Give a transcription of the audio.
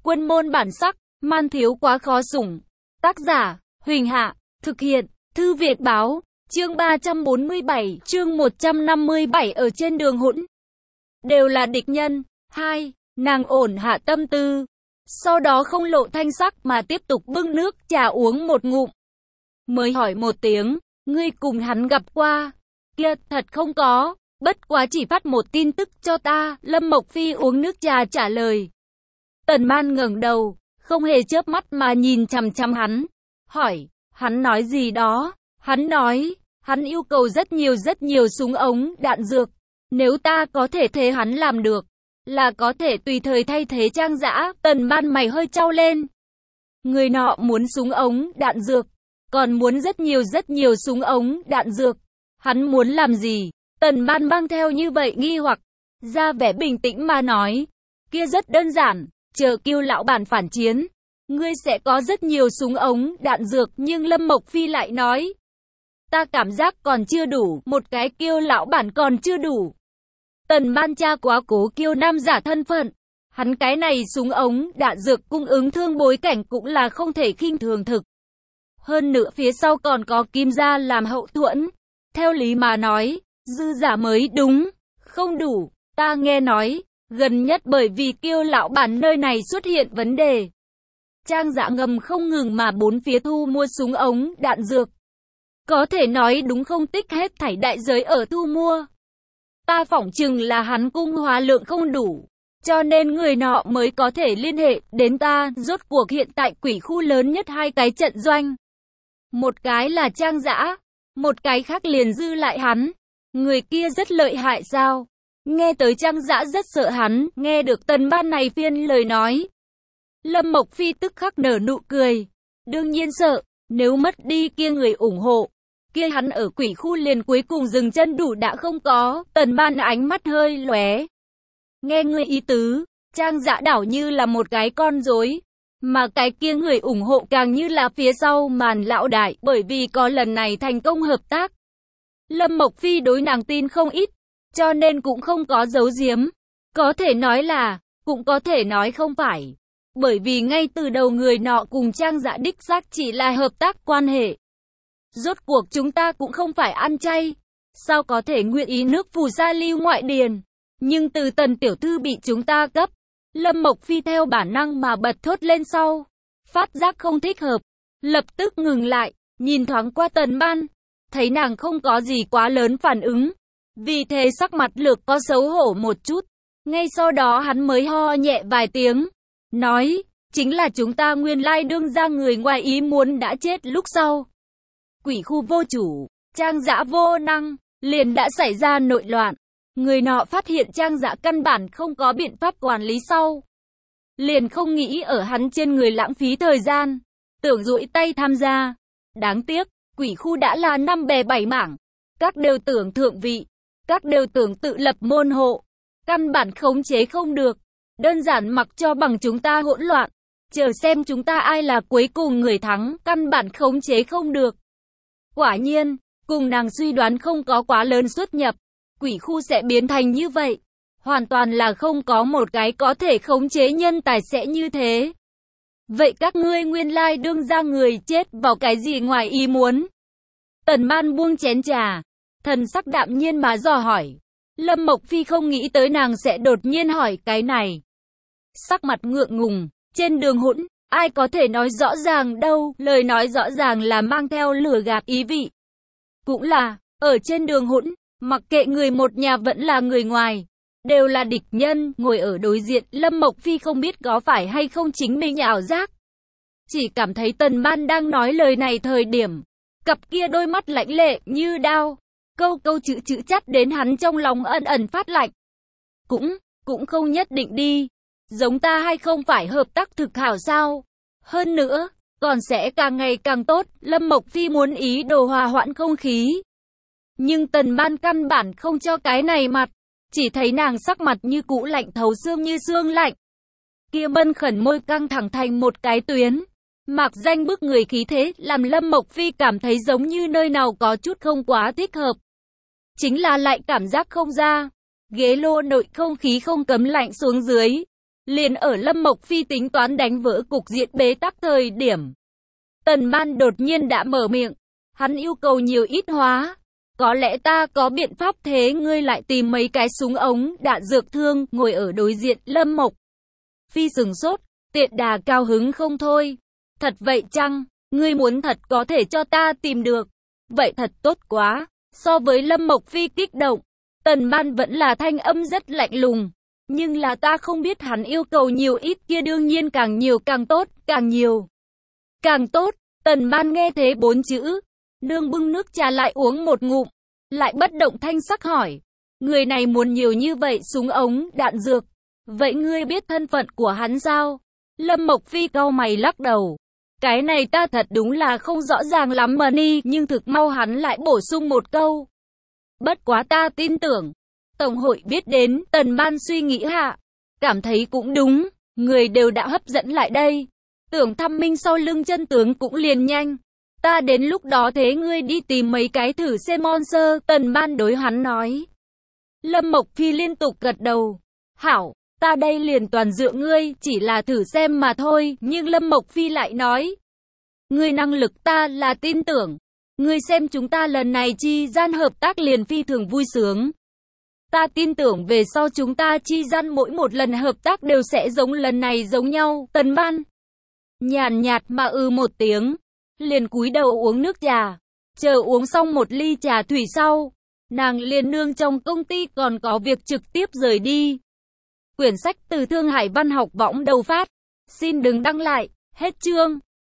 Quân môn bản sắc, man thiếu quá khó sủng. Tác giả, Huỳnh Hạ, thực hiện, Thư Việt Báo, chương 347, chương 157 ở trên đường hỗn. Đều là địch nhân. 2. Nàng ổn hạ tâm tư. Sau đó không lộ thanh sắc mà tiếp tục bưng nước trà uống một ngụm. Mới hỏi một tiếng, ngươi cùng hắn gặp qua. Kia, thật không có, bất quá chỉ phát một tin tức cho ta. Lâm Mộc Phi uống nước trà trả lời. Tần Man ngẩng đầu, không hề chớp mắt mà nhìn chằm chằm hắn. Hỏi, hắn nói gì đó? Hắn nói, hắn yêu cầu rất nhiều súng ống, đạn dược. Nếu ta có thể thế hắn làm được, là có thể tùy thời thay thế Trang Dã. Tần Man mày hơi chau lên. Người nọ muốn súng ống, đạn dược, còn muốn rất nhiều súng ống, đạn dược. Hắn muốn làm gì? Tần Man mang theo như vậy nghi hoặc, ra vẻ bình tĩnh mà nói, kia rất đơn giản, chờ Kiêu lão bản phản chiến, ngươi sẽ có rất nhiều súng ống, đạn dược. Nhưng Lâm Mộc Phi lại nói, ta cảm giác còn chưa đủ, một cái Kiêu lão bản còn chưa đủ. Tần Man cha quá cố Kiêu nam giả thân phận, hắn cái này súng ống, đạn dược cung ứng thương bối cảnh cũng là không thể khinh thường thực. Hơn nữa phía sau còn có Kim gia làm hậu thuẫn, theo lý mà nói, dư giả mới đúng, không đủ. Ta nghe nói, gần nhất bởi vì Kiêu lão bản nơi này xuất hiện vấn đề, Trang Dã ngầm không ngừng mà bốn phía thu mua súng ống, đạn dược. Có thể nói đúng không tích hết thảy đại giới ở thu mua. Ta phỏng chừng là hắn cung hóa lượng không đủ, cho nên người nọ mới có thể liên hệ đến ta. Rốt cuộc hiện tại Quỷ khu lớn nhất hai cái trận doanh. Một cái là Trang Dã, một cái khác liền dư lại hắn. Người kia rất lợi hại sao? Nghe tới Trang Dã rất sợ hắn, nghe được Tần Man này phiên lời nói. Lâm Mộc Phi tức khắc nở nụ cười. Đương nhiên sợ, nếu mất đi kia người ủng hộ, kia hắn ở Quỷ khu liền cuối cùng dừng chân đủ đã không có. Tần Man ánh mắt hơi lóe. Nghe ngươi ý tứ, Trang Dã đảo như là một cái con rối, mà cái kia người ủng hộ càng như là phía sau màn lão đại, bởi vì có lần này thành công hợp tác. Lâm Mộc Phi đối nàng tin không ít, cho nên cũng không có giấu giếm. Có thể nói là, cũng có thể nói không phải. Bởi vì ngay từ đầu người nọ cùng Trang Dã đích xác chỉ là hợp tác quan hệ. Rốt cuộc chúng ta cũng không phải ăn chay, sao có thể nguyện ý nước phù sa lưu ngoại điền. Nhưng từ Tần tiểu thư bị chúng ta cấp, Lâm Mộc Phi theo bản năng mà bật thốt lên sau. Phát giác không thích hợp, lập tức ngừng lại, nhìn thoáng qua Tần Man, thấy nàng không có gì quá lớn phản ứng. Vì thế sắc mặt lược có xấu hổ một chút. Ngay sau đó hắn mới ho nhẹ vài tiếng, nói, chính là chúng ta nguyên lai đương ra người ngoài ý muốn đã chết lúc sau. Quỷ khu vô chủ, Trang Dã vô năng, liền đã xảy ra nội loạn. Người nọ phát hiện Trang Dã căn bản không có biện pháp quản lý sau, liền không nghĩ ở hắn trên người lãng phí thời gian, tưởng duỗi tay tham gia. Đáng tiếc, Quỷ khu đã là năm bè bảy mảng, các đều tưởng thượng vị, các đều tưởng tự lập môn hộ, căn bản khống chế không được, đơn giản mặc cho bằng chúng ta hỗn loạn, chờ xem chúng ta ai là cuối cùng người thắng, căn bản khống chế không được. Quả nhiên, cùng nàng suy đoán không có quá lớn xuất nhập, Quỷ khu sẽ biến thành như vậy, hoàn toàn là không có một cái có thể khống chế nhân tài sẽ như thế. Vậy các ngươi nguyên lai đương ra người chết vào cái gì ngoài ý muốn? Tần Man buông chén trà, thần sắc đạm nhiên mà dò hỏi. Lâm Mộc Phi không nghĩ tới nàng sẽ đột nhiên hỏi cái này. Sắc mặt ngượng ngùng, trên đường hỗn, ai có thể nói rõ ràng đâu, lời nói rõ ràng là mang theo lừa gạt ý vị. Cũng là, ở trên đường hỗn, mặc kệ người một nhà vẫn là người ngoài, đều là địch nhân. Ngồi ở đối diện, Lâm Mộc Phi không biết có phải hay không chính mình ảo giác. Chỉ cảm thấy Tần Man đang nói lời này thời điểm, cặp kia đôi mắt lạnh lệ như đao, câu câu chữ chắt đến hắn trong lòng ẩn ẩn phát lạnh. Cũng không nhất định đi, giống ta hay không phải hợp tác thực hảo sao? Hơn nữa, còn sẽ càng ngày càng tốt. Lâm Mộc Phi muốn ý đồ hòa hoãn không khí. Nhưng Tần Man căn bản không cho cái này mặt, chỉ thấy nàng sắc mặt như cũ lạnh thấu xương như xương lạnh. Kia bân khẩn môi căng thẳng thành một cái tuyến, mạc danh bức người khí thế, làm Lâm Mộc Phi cảm thấy giống như nơi nào có chút không quá thích hợp. Chính là lại cảm giác không ra, ghế lô nội không khí không cấm lạnh xuống dưới. Liền ở Lâm Mộc Phi tính toán đánh vỡ cục diện bế tắc thời điểm. Tần Ban đột nhiên đã mở miệng. Hắn yêu cầu nhiều ít hóa. Có lẽ ta có biện pháp, thế ngươi lại tìm mấy cái súng ống, đạn dược thương, ngồi ở đối diện Lâm Mộc Phi sừng sốt, Tiện Đà cao hứng không thôi. Thật vậy chăng? Ngươi muốn thật có thể cho ta tìm được. Vậy thật tốt quá. So với Lâm Mộc Phi kích động, Tần Ban vẫn là thanh âm rất lạnh lùng. Nhưng là ta không biết hắn yêu cầu nhiều ít, kia đương nhiên càng nhiều càng tốt, càng nhiều càng tốt. Tần Ban nghe thế 4 chữ, nương bưng nước trà lại uống một ngụm, lại bất động thanh sắc hỏi. Người này muốn nhiều như vậy súng ống, đạn dược. Vậy ngươi biết thân phận của hắn sao? Lâm Mộc Phi cau mày lắc đầu. Cái này ta thật đúng là không rõ ràng lắm mà ni, nhưng thực mau hắn lại bổ sung một câu. Bất quá ta tin tưởng, Tổng hội biết đến. Tần Ban suy nghĩ hạ, cảm thấy cũng đúng, người đều đã hấp dẫn lại đây. Tưởng thăm minh sau lưng chân tướng cũng liền nhanh. Ta đến lúc đó thế ngươi đi tìm mấy cái thử xem monster, Tần Ban đối hắn nói. Lâm Mộc Phi liên tục gật đầu. Hảo, ta đây liền toàn dựa ngươi, chỉ là thử xem mà thôi, nhưng Lâm Mộc Phi lại nói. Ngươi năng lực ta là tin tưởng. Ngươi xem chúng ta lần này chi gian hợp tác liền phi thường vui sướng. Ta tin tưởng về sau chúng ta chi gian mỗi một lần hợp tác đều sẽ giống lần này giống nhau. Tần Ban nhàn nhạt mà một tiếng, liền cúi đầu uống nước trà. Chờ uống xong một ly trà thủy sau, nàng liền nương trong công ty còn có việc trực tiếp rời đi. Quyển sách từ Thương Hải Văn Học Võng đầu phát. Xin đừng đăng lại. Hết chương.